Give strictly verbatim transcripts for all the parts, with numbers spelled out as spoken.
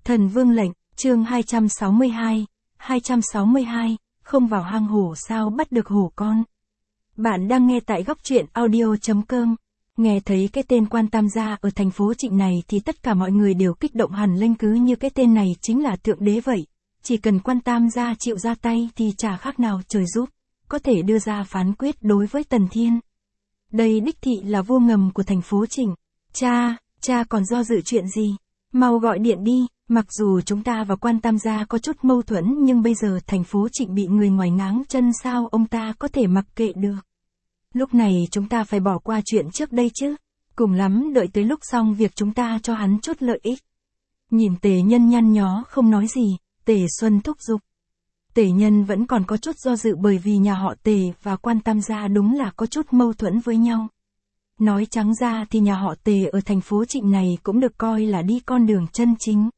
Thần Vương lệnh, chương hai trăm sáu mươi hai, hai trăm sáu mươi hai, không vào hang hổ sao bắt được hổ con. Bạn đang nghe tại góc truyện audio chấm com. Nghe thấy cái tên Quan Tam Gia ở thành phố Trịnh này thì tất cả mọi người đều kích động hẳn lên, cứ như cái tên này chính là thượng đế vậy. Chỉ cần Quan Tam Gia chịu ra tay thì chả khác nào trời giúp, có thể đưa ra phán quyết đối với Tần Thiên. Đây đích thị là vua ngầm của thành phố Trịnh. Cha, cha còn do dự chuyện gì? Mau gọi điện đi. Mặc dù chúng ta và Quan Tam Gia có chút mâu thuẫn nhưng bây giờ thành phố Trịnh bị người ngoài ngáng chân, sao ông ta có thể mặc kệ được. Lúc này chúng ta phải bỏ qua chuyện trước đây chứ. Cùng lắm đợi tới lúc xong việc chúng ta cho hắn chút lợi ích. Nhìn Tề Nhân nhăn nhó không nói gì, Tề Xuân thúc giục. Tề Nhân vẫn còn có chút do dự bởi vì nhà họ Tề và Quan Tam Gia đúng là có chút mâu thuẫn với nhau. Nói trắng ra thì nhà họ Tề ở thành phố Trịnh này cũng được coi là đi con đường chân chính.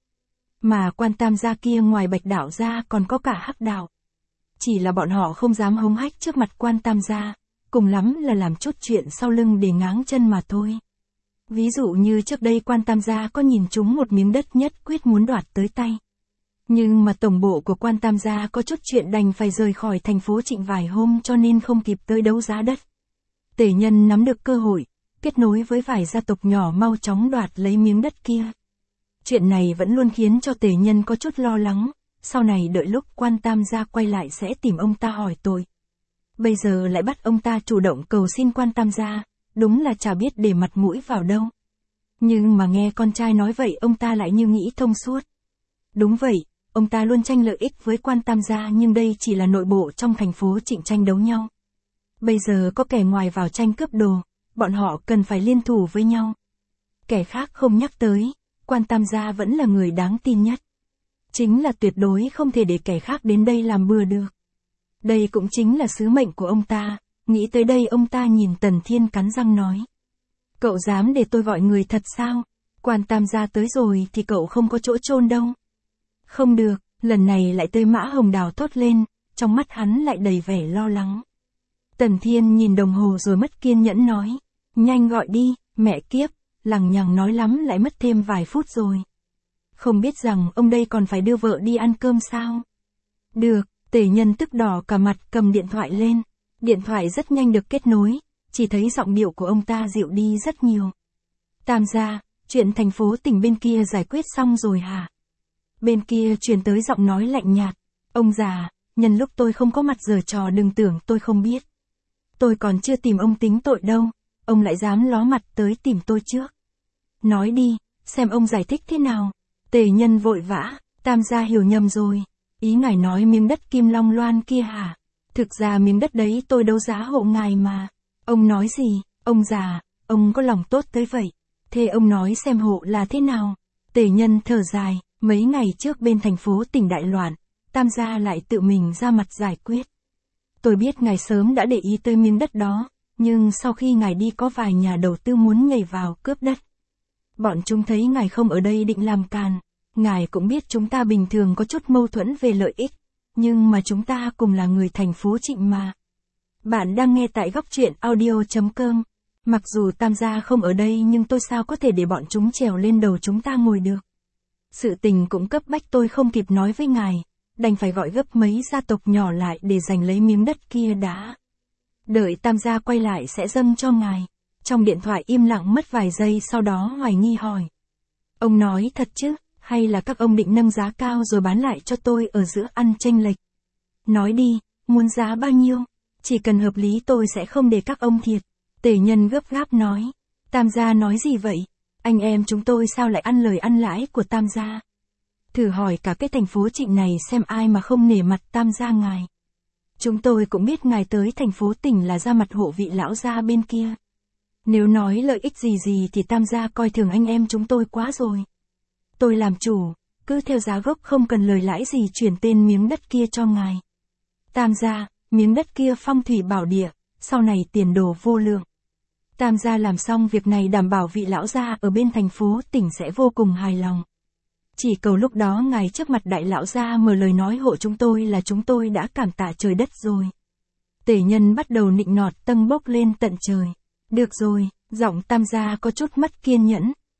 Mà Quan Tam Gia kia ngoài Bạch Đạo ra còn có cả Hắc Đạo. Chỉ là bọn họ không dám hống hách trước mặt Quan Tam Gia, cùng lắm là làm chút chuyện sau lưng để ngáng chân mà thôi. Ví dụ như trước đây Quan Tam Gia có nhìn trúng một miếng đất nhất quyết muốn đoạt tới tay. Nhưng mà tổng bộ của Quan Tam Gia có chút chuyện đành phải rời khỏi thành phố Trịnh vài hôm cho nên không kịp tới đấu giá đất. Tề Nhân nắm được cơ hội, kết nối với vài gia tộc nhỏ mau chóng đoạt lấy miếng đất kia. Chuyện này vẫn luôn khiến cho Tề Nhân có chút lo lắng, sau này đợi lúc Quan Tam Gia quay lại sẽ tìm ông ta hỏi tội. Bây giờ lại bắt ông ta chủ động cầu xin Quan Tam Gia, đúng là chả biết để mặt mũi vào đâu. Nhưng mà nghe con trai nói vậy ông ta lại như nghĩ thông suốt. Đúng vậy, ông ta luôn tranh lợi ích với Quan Tam Gia nhưng đây chỉ là nội bộ trong thành phố Trịnh tranh đấu nhau. Bây giờ có kẻ ngoài vào tranh cướp đồ, bọn họ cần phải liên thủ với nhau. Kẻ khác không nhắc tới, Quan Tam Gia vẫn là người đáng tin nhất. Chính là tuyệt đối không thể để kẻ khác đến đây làm bừa được. Đây cũng chính là sứ mệnh của ông ta, nghĩ tới đây ông ta nhìn Tần Thiên cắn răng nói. Cậu dám để tôi gọi người thật sao? Quan Tam Gia tới rồi thì cậu không có chỗ chôn đâu. Không được, lần này lại tới Mã Hồng Đào thốt lên, trong mắt hắn lại đầy vẻ lo lắng. Tần Thiên nhìn đồng hồ rồi mất kiên nhẫn nói. Nhanh gọi đi, mẹ kiếp, lằng nhằng nói lắm lại mất thêm vài phút rồi. Không biết rằng ông đây còn phải đưa vợ đi ăn cơm sao? Được, Tề Nhân tức đỏ cả mặt cầm điện thoại lên. Điện thoại rất nhanh được kết nối, chỉ thấy giọng điệu của ông ta dịu đi rất nhiều. Tam Gia, chuyện thành phố tỉnh bên kia giải quyết xong rồi hả? Bên kia truyền tới giọng nói lạnh nhạt. Ông già, nhân lúc tôi không có mặt giở trò đừng tưởng tôi không biết. Tôi còn chưa tìm ông tính tội đâu, ông lại dám ló mặt tới tìm tôi trước. Nói đi, xem ông giải thích thế nào. Tề Nhân vội vã, Tam Gia hiểu nhầm rồi. Ý ngài nói miếng đất Kim Long Loan kia hả? Thực ra miếng đất đấy tôi đấu giá hộ ngài mà. Ông nói gì, ông già, ông có lòng tốt tới vậy. Thế ông nói xem hộ là thế nào? Tề Nhân thở dài, mấy ngày trước bên thành phố tỉnh đại loạn, Tam Gia lại tự mình ra mặt giải quyết. Tôi biết ngài sớm đã để ý tới miếng đất đó, nhưng sau khi ngài đi có vài nhà đầu tư muốn nhảy vào cướp đất. Bọn chúng thấy ngài không ở đây định làm càn. Ngài cũng biết chúng ta bình thường có chút mâu thuẫn về lợi ích, nhưng mà chúng ta cùng là người thành phố Trịnh mà. Bạn đang nghe tại góc truyện audio chấm com. Mặc dù Tam Gia không ở đây nhưng tôi sao có thể để bọn chúng trèo lên đầu chúng ta ngồi được. Sự tình cũng cấp bách tôi không kịp nói với ngài, đành phải gọi gấp mấy gia tộc nhỏ lại để giành lấy miếng đất kia đã. Đợi Tam Gia quay lại sẽ dâng cho ngài. Trong điện thoại im lặng mất vài giây sau đó hoài nghi hỏi. Ông nói thật chứ, hay là các ông định nâng giá cao rồi bán lại cho tôi ở giữa ăn chênh lệch? Nói đi, muốn giá bao nhiêu? Chỉ cần hợp lý tôi sẽ không để các ông thiệt. Tề Nhân gấp gáp nói. Tam Gia nói gì vậy? Anh em chúng tôi sao lại ăn lời ăn lãi của Tam Gia? Thử hỏi cả cái thành phố Trịnh này xem ai mà không nể mặt Tam Gia ngài. Chúng tôi cũng biết ngài tới thành phố tỉnh là ra mặt hộ vị lão gia bên kia. Nếu nói lợi ích gì gì thì Tam Gia coi thường anh em chúng tôi quá rồi. Tôi làm chủ, cứ theo giá gốc không cần lời lãi gì chuyển tên miếng đất kia cho ngài. Tam Gia, miếng đất kia phong thủy bảo địa, sau này tiền đồ vô lượng. Tam Gia làm xong việc này đảm bảo vị lão gia ở bên thành phố tỉnh sẽ vô cùng hài lòng. Chỉ cầu lúc đó ngài trước mặt đại lão gia mở lời nói hộ chúng tôi là chúng tôi đã cảm tạ trời đất rồi. Tề Nhân bắt đầu nịnh nọt tâng bốc lên tận trời. Được rồi, giọng Tam Gia có chút mất kiên nhẫn.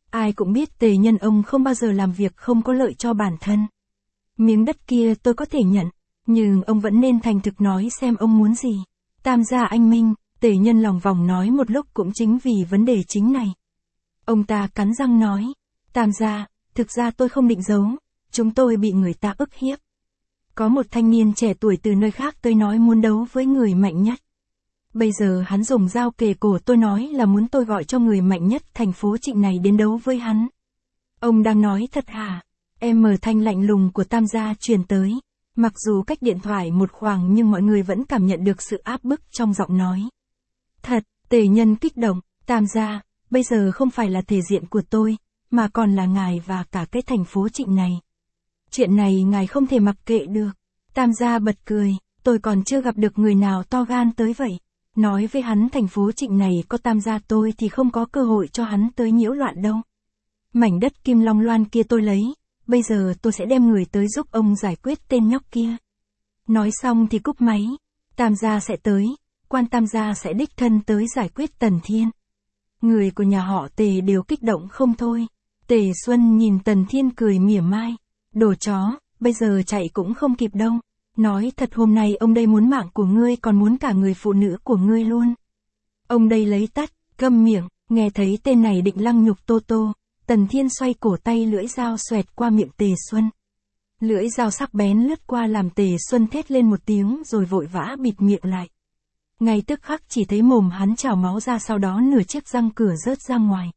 Ai cũng biết Tề Nhân ông không bao giờ làm việc không có lợi cho bản thân. Miếng đất kia tôi có thể nhận, nhưng ông vẫn nên thành thực nói xem ông muốn gì. Tam gia anh Minh, Tề Nhân lòng vòng nói một lúc cũng chính vì vấn đề chính này. Ông ta cắn răng nói, Tam gia, thực ra tôi không định giấu, chúng tôi bị người ta ức hiếp. Có một thanh niên trẻ tuổi từ nơi khác tới nói muốn đấu với người mạnh nhất. Bây giờ hắn dùng dao kề cổ tôi nói là muốn tôi gọi cho người mạnh nhất thành phố Trịnh này đến đấu với hắn. Ông đang nói thật hả? Em mở thanh lạnh lùng của Tam gia truyền tới. Mặc dù cách điện thoại một khoảng nhưng mọi người vẫn cảm nhận được sự áp bức trong giọng nói. Thật, Tề Nhân kích động, Tam gia, bây giờ không phải là thể diện của tôi, mà còn là ngài và cả cái thành phố Trịnh này. Chuyện này ngài không thể mặc kệ được. Tam gia bật cười, tôi còn chưa gặp được người nào to gan tới vậy. Nói với hắn thành phố Trịnh này có Tam gia tôi thì không có cơ hội cho hắn tới nhiễu loạn đâu. Mảnh đất Kim Long Loan kia tôi lấy, bây giờ tôi sẽ đem người tới giúp ông giải quyết tên nhóc kia. Nói xong thì cúp máy, Tam gia sẽ tới, quan Tam gia sẽ đích thân tới giải quyết Tần Thiên. Người của nhà họ Tề đều kích động không thôi. Tề Xuân nhìn Tần Thiên cười mỉa mai, đồ chó, bây giờ chạy cũng không kịp đâu. Nói thật hôm nay ông đây muốn mạng của ngươi còn muốn cả người phụ nữ của ngươi luôn. Ông đây lấy tắt, câm miệng, nghe thấy tên này định lăng nhục Tô Tô, Tần Thiên xoay cổ tay lưỡi dao xoẹt qua miệng Tề Xuân. Lưỡi dao sắc bén lướt qua làm Tề Xuân thét lên một tiếng rồi vội vã bịt miệng lại. Ngay tức khắc chỉ thấy mồm hắn trào máu ra, sau đó nửa chiếc răng cửa rớt ra ngoài.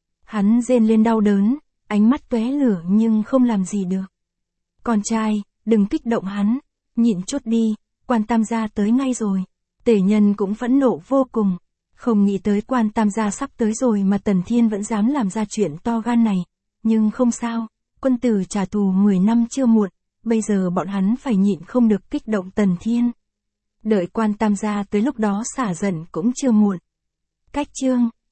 Hắn rên lên đau đớn, ánh mắt tóe lửa nhưng không làm gì được. Con trai, đừng kích động hắn, nhịn chút đi, quan Tam gia tới ngay rồi. Tề Nhân cũng phẫn nộ vô cùng, không nghĩ tới quan Tam gia sắp tới rồi mà Tần Thiên vẫn dám làm ra chuyện to gan này. Nhưng không sao, quân tử trả thù mười năm chưa muộn, bây giờ bọn hắn phải nhịn không được kích động Tần Thiên. Đợi quan Tam gia tới lúc đó xả giận cũng chưa muộn. Cách chương